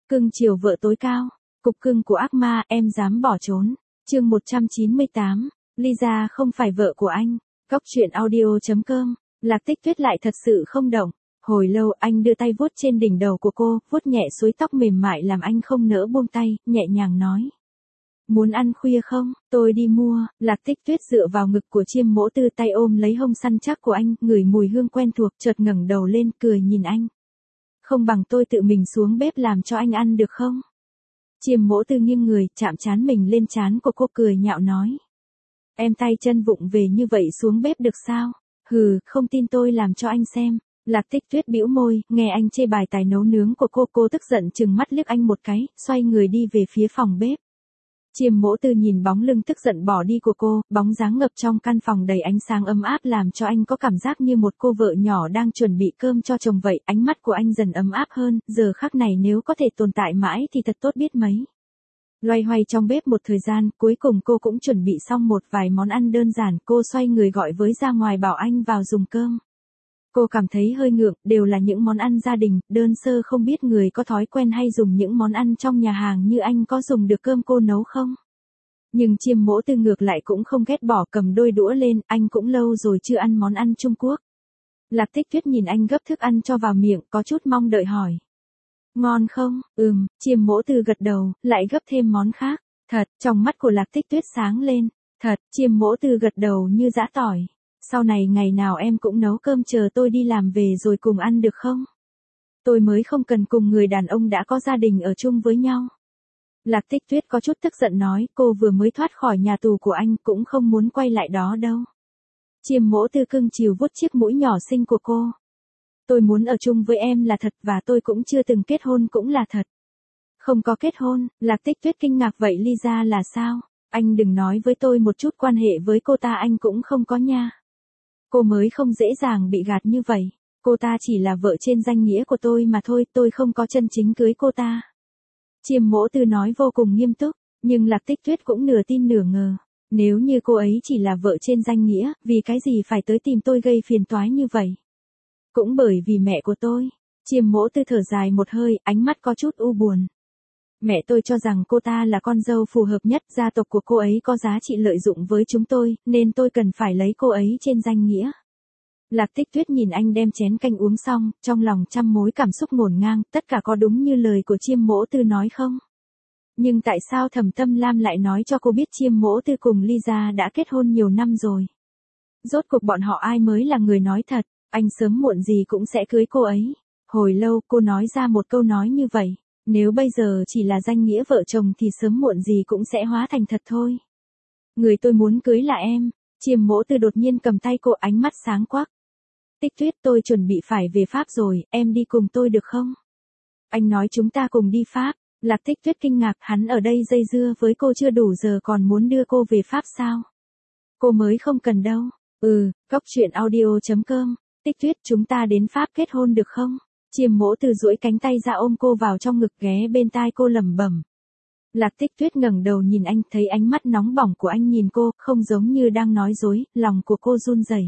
Cưng chiều vợ tối cao. Cục cưng của ác ma, em dám bỏ trốn. Chương 198. Lisa không phải vợ của anh. Góc truyện audio.com. Lạc Tích Tuyết lại thật sự không động. Hồi lâu anh đưa tay vuốt trên đỉnh đầu của cô, vuốt nhẹ suối tóc mềm mại làm anh không nỡ buông tay, nhẹ nhàng nói. Muốn ăn khuya không? Tôi đi mua. Lạc Tích Tuyết dựa vào ngực của Chiêm Mỗ Tư, tay ôm lấy hông săn chắc của anh, ngửi mùi hương quen thuộc, chợt ngẩng đầu lên cười nhìn anh. Không bằng tôi tự mình xuống bếp làm cho anh ăn được không? Chiêm Mỗ Tư nghiêng người, chạm trán mình lên trán của cô, cười nhạo nói. Em tay chân vụng về như vậy xuống bếp được sao? Hừ, không tin tôi làm cho anh xem. Lạc Tích Tuyết bĩu môi, nghe anh chê bài tài nấu nướng của cô tức giận trừng mắt liếc anh một cái, xoay người đi về phía phòng bếp. Chiêm Mỗ Tư nhìn bóng lưng tức giận bỏ đi của cô, bóng dáng ngập trong căn phòng đầy ánh sáng ấm áp làm cho anh có cảm giác như một cô vợ nhỏ đang chuẩn bị cơm cho chồng vậy, ánh mắt của anh dần ấm áp hơn, giờ khắc này nếu có thể tồn tại mãi thì thật tốt biết mấy. Loay hoay trong bếp một thời gian, cuối cùng cô cũng chuẩn bị xong một vài món ăn đơn giản, cô xoay người gọi với ra ngoài bảo anh vào dùng cơm. Cô cảm thấy hơi ngượng, đều là những món ăn gia đình, đơn sơ, không biết người có thói quen hay dùng những món ăn trong nhà hàng như anh có dùng được cơm cô nấu không? Nhưng Chiêm Mỗ Tư ngược lại cũng không ghét bỏ, cầm đôi đũa lên, anh cũng lâu rồi chưa ăn món ăn Trung Quốc. Lạc Tích Tuyết nhìn anh gấp thức ăn cho vào miệng, có chút mong đợi hỏi. Ngon không? Chiêm Mỗ Tư gật đầu, lại gấp thêm món khác. Thật, trong mắt của Lạc Tích Tuyết sáng lên. Thật, Chiêm Mỗ Tư gật đầu như giã tỏi. Sau này ngày nào em cũng nấu cơm chờ tôi đi làm về rồi cùng ăn được không? Tôi mới không cần cùng người đàn ông đã có gia đình ở chung với nhau. Lạc Tích Tuyết có chút tức giận nói, cô vừa mới thoát khỏi nhà tù của anh, cũng không muốn quay lại đó đâu. Chiêm Mỗ Tư cưng chiều vuốt chiếc mũi nhỏ xinh của cô. Tôi muốn ở chung với em là thật, và tôi cũng chưa từng kết hôn cũng là thật. Không có kết hôn? Lạc Tích Tuyết kinh ngạc, vậy Lisa là sao? Anh đừng nói với tôi một chút quan hệ với cô ta anh cũng không có nha. Cô mới không dễ dàng bị gạt như vậy. Cô ta chỉ là vợ trên danh nghĩa của tôi mà thôi, tôi không có chân chính cưới cô ta. Chiêm Mỗ Tư nói vô cùng nghiêm túc, nhưng Lạc Tích Tuyết cũng nửa tin nửa ngờ. Nếu như cô ấy chỉ là vợ trên danh nghĩa, vì cái gì phải tới tìm tôi gây phiền toái như vậy? Cũng bởi vì mẹ của tôi. Chiêm Mỗ Tư thở dài một hơi, ánh mắt có chút u buồn. Mẹ tôi cho rằng cô ta là con dâu phù hợp nhất, gia tộc của cô ấy có giá trị lợi dụng với chúng tôi, nên tôi cần phải lấy cô ấy trên danh nghĩa. Lạc Tích Tuyết nhìn anh đem chén canh uống xong, trong lòng trăm mối cảm xúc ngổn ngang, tất cả có đúng như lời của Chiêm Mỗ Tư nói không? Nhưng tại sao Thẩm Tâm Lam lại nói cho cô biết Chiêm Mỗ Tư cùng Lisa đã kết hôn nhiều năm rồi? Rốt cuộc bọn họ ai mới là người nói thật, anh sớm muộn gì cũng sẽ cưới cô ấy. Hồi lâu cô nói ra một câu nói như vậy. Nếu bây giờ chỉ là danh nghĩa vợ chồng thì sớm muộn gì cũng sẽ hóa thành thật thôi. Người tôi muốn cưới là em. Chiêm Mỗ Tư đột nhiên cầm tay cô, ánh mắt sáng quắc. Tích Tuyết, tôi chuẩn bị phải về Pháp rồi, em đi cùng tôi được không? Anh nói chúng ta cùng đi Pháp. Lạc Tích Tuyết kinh ngạc, hắn ở đây dây dưa với cô chưa đủ giờ còn muốn đưa cô về Pháp sao? Cô mới không cần đâu. Góc truyện audio.com. Tích Tuyết, chúng ta đến Pháp kết hôn được không? Chiêm Mỗ Tư duỗi cánh tay ra ôm cô vào trong ngực, ghé bên tai cô lẩm bẩm. Lạc Tích Tuyết ngẩng đầu nhìn anh, thấy ánh mắt nóng bỏng của anh nhìn cô, không giống như đang nói dối, lòng của cô run rẩy.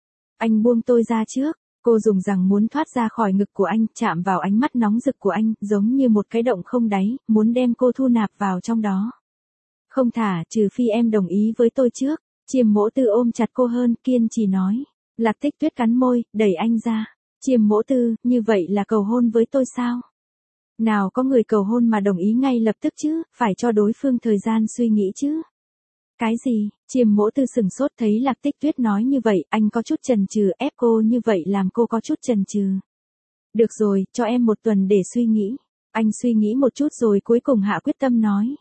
Anh buông tôi ra trước. Cô dùng rằng muốn thoát ra khỏi ngực của anh, chạm vào ánh mắt nóng rực của anh, giống như một cái động không đáy, muốn đem cô thu nạp vào trong đó. Không thả, trừ phi em đồng ý với tôi trước. Chiêm Mỗ Tư ôm chặt cô hơn, kiên trì nói. Lạc Tích Tuyết cắn môi, đẩy anh ra. Chiêm Mỗ Tư, như vậy là cầu hôn với tôi sao? Nào có người cầu hôn mà đồng ý ngay lập tức chứ, phải cho đối phương thời gian suy nghĩ chứ. Cái gì? Chiêm Mỗ Tư sừng sốt thấy Lạc Tích Tuyết nói như vậy, anh có chút chần chừ, ép cô như vậy làm cô có chút chần chừ. Được rồi, cho em một tuần để suy nghĩ. Anh suy nghĩ một chút rồi cuối cùng hạ quyết tâm nói.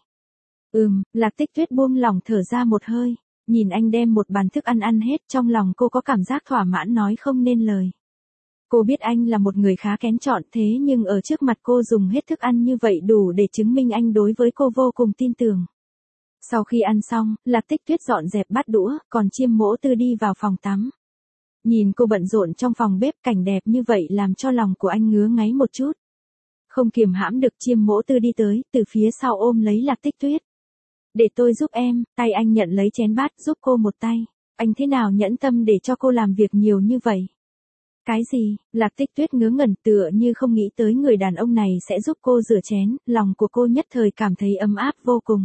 Lạc Tích Tuyết buông lỏng thở ra một hơi, nhìn anh đem một bàn thức ăn ăn hết, trong lòng cô có cảm giác thỏa mãn nói không nên lời. Cô biết anh là một người khá kén chọn, thế nhưng ở trước mặt cô dùng hết thức ăn như vậy đủ để chứng minh anh đối với cô vô cùng tin tưởng. Sau khi ăn xong, Lạc Tích Tuyết dọn dẹp bát đũa, còn Chiêm Mỗ Tư đi vào phòng tắm. Nhìn cô bận rộn trong phòng bếp, cảnh đẹp như vậy làm cho lòng của anh ngứa ngáy một chút. Không kiềm hãm được, Chiêm Mỗ Tư đi tới, từ phía sau ôm lấy Lạc Tích Tuyết. Để tôi giúp em. Tay anh nhận lấy chén bát, giúp cô một tay. Anh thế nào nhẫn tâm để cho cô làm việc nhiều như vậy? Cái gì? Lạc Tích Tuyết ngớ ngẩn tựa như không nghĩ tới người đàn ông này sẽ giúp cô rửa chén, lòng của cô nhất thời cảm thấy ấm áp vô cùng.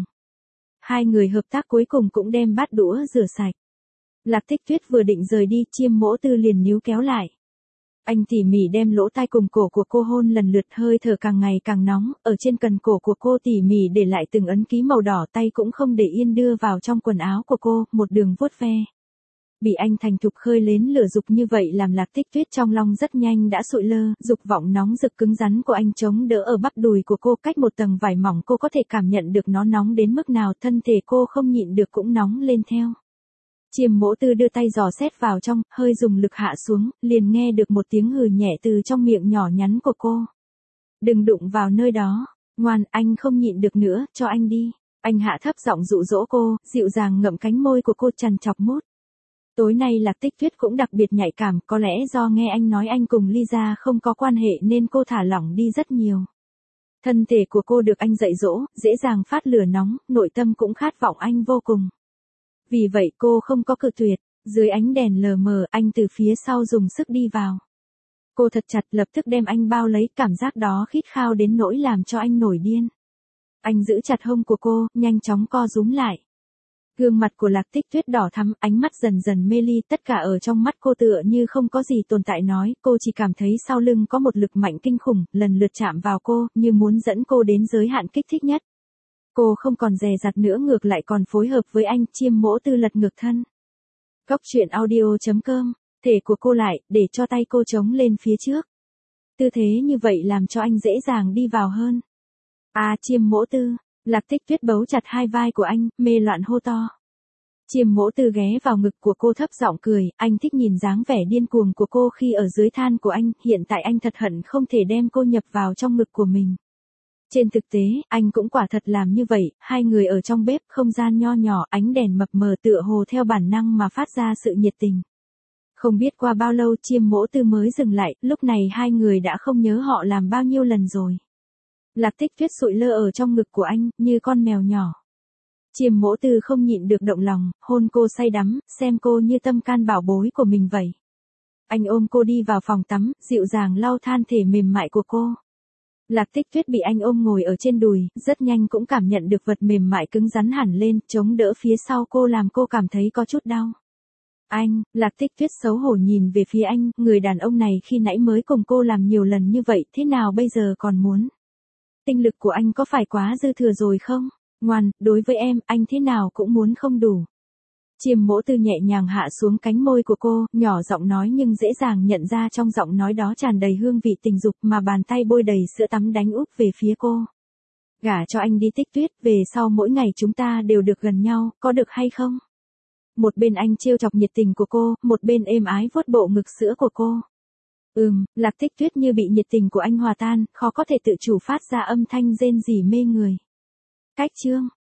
Hai người hợp tác cuối cùng cũng đem bát đũa rửa sạch. Lạc Tích Tuyết vừa định rời đi, Chiêm Mỗ Tư liền níu kéo lại. Anh tỉ mỉ đem lỗ tai cùng cổ của cô hôn lần lượt, hơi thở càng ngày càng nóng, ở trên cần cổ của cô tỉ mỉ để lại từng ấn ký màu đỏ, tay cũng không để yên đưa vào trong quần áo của cô, một đường vuốt ve. Bị anh thành thục khơi lến lửa dục như vậy làm Lạc Tích Tuyết trong lòng rất nhanh đã sụi lơ, dục vọng nóng rực cứng rắn của anh chống đỡ ở bắp đùi của cô, cách một tầng vải mỏng cô có thể cảm nhận được nó nóng đến mức nào, thân thể cô không nhịn được cũng nóng lên theo. Chiêm Mỗ Tư đưa tay dò xét vào trong, hơi dùng lực hạ xuống, liền nghe được một tiếng hừ nhẹ từ trong miệng nhỏ nhắn của cô. Đừng đụng vào nơi đó, ngoan, anh không nhịn được nữa, cho anh đi. Anh hạ thấp giọng dụ dỗ cô, dịu dàng ngậm cánh môi của cô trằn trọc mút. Tối nay Lạc Tích Tuyết cũng đặc biệt nhạy cảm, có lẽ do nghe anh nói anh cùng Lisa không có quan hệ nên cô thả lỏng đi rất nhiều. Thân thể của cô được anh dạy dỗ, dễ dàng phát lửa nóng, nội tâm cũng khát vọng anh vô cùng. Vì vậy cô không có cự tuyệt, dưới ánh đèn lờ mờ anh từ phía sau dùng sức đi vào. Cô thật chặt lập tức đem anh bao lấy, cảm giác đó khít khao đến nỗi làm cho anh nổi điên. Anh giữ chặt hông của cô, nhanh chóng co rúm lại. Gương mặt của Lạc Tích Tuyết đỏ thắm, ánh mắt dần dần mê ly, tất cả ở trong mắt cô tựa như không có gì tồn tại nói, cô chỉ cảm thấy sau lưng có một lực mạnh kinh khủng, lần lượt chạm vào cô, như muốn dẫn cô đến giới hạn kích thích nhất. Cô không còn dè dặt nữa, ngược lại còn phối hợp với anh. Chiêm Mỗ Tư lật ngược thân. Góc truyện audio.com, thể của cô lại, để cho tay cô chống lên phía trước. Tư thế như vậy làm cho anh dễ dàng đi vào hơn. Chiêm Mỗ Tư. Lạc Tích Tuyết bấu chặt hai vai của anh, mê loạn hô to. Chiêm Mỗ Tư ghé vào ngực của cô thấp giọng cười, anh thích nhìn dáng vẻ điên cuồng của cô khi ở dưới than của anh, hiện tại anh thật hận không thể đem cô nhập vào trong ngực của mình. Trên thực tế, anh cũng quả thật làm như vậy, hai người ở trong bếp, không gian nho nhỏ, ánh đèn mập mờ tựa hồ theo bản năng mà phát ra sự nhiệt tình. Không biết qua bao lâu Chiêm Mỗ Tư mới dừng lại, lúc này hai người đã không nhớ họ làm bao nhiêu lần rồi. Lạc Tích Tuyết sụi lơ ở trong ngực của anh, như con mèo nhỏ. Chiêm Mỗ Tư không nhịn được động lòng, hôn cô say đắm, xem cô như tâm can bảo bối của mình vậy. Anh ôm cô đi vào phòng tắm, dịu dàng lau than thể mềm mại của cô. Lạc Tích Tuyết bị anh ôm ngồi ở trên đùi, rất nhanh cũng cảm nhận được vật mềm mại cứng rắn hẳn lên, chống đỡ phía sau cô làm cô cảm thấy có chút đau. Anh, Lạc Tích Tuyết xấu hổ nhìn về phía anh, người đàn ông này khi nãy mới cùng cô làm nhiều lần như vậy, thế nào bây giờ còn muốn? Tinh lực của anh có phải quá dư thừa rồi không? Ngoan, đối với em, anh thế nào cũng muốn không đủ. Chiêm Mỗ Tư nhẹ nhàng hạ xuống cánh môi của cô, nhỏ giọng nói nhưng dễ dàng nhận ra trong giọng nói đó tràn đầy hương vị tình dục, mà bàn tay bôi đầy sữa tắm đánh úp về phía cô. Gả cho anh đi Tích Tuyết, về sau mỗi ngày chúng ta đều được gần nhau, có được hay không? Một bên anh trêu chọc nhiệt tình của cô, một bên êm ái vuốt bộ ngực sữa của cô. Lạc Tích Tuyết như bị nhiệt tình của anh hòa tan, khó có thể tự chủ phát ra âm thanh rên rỉ mê người. Cách chương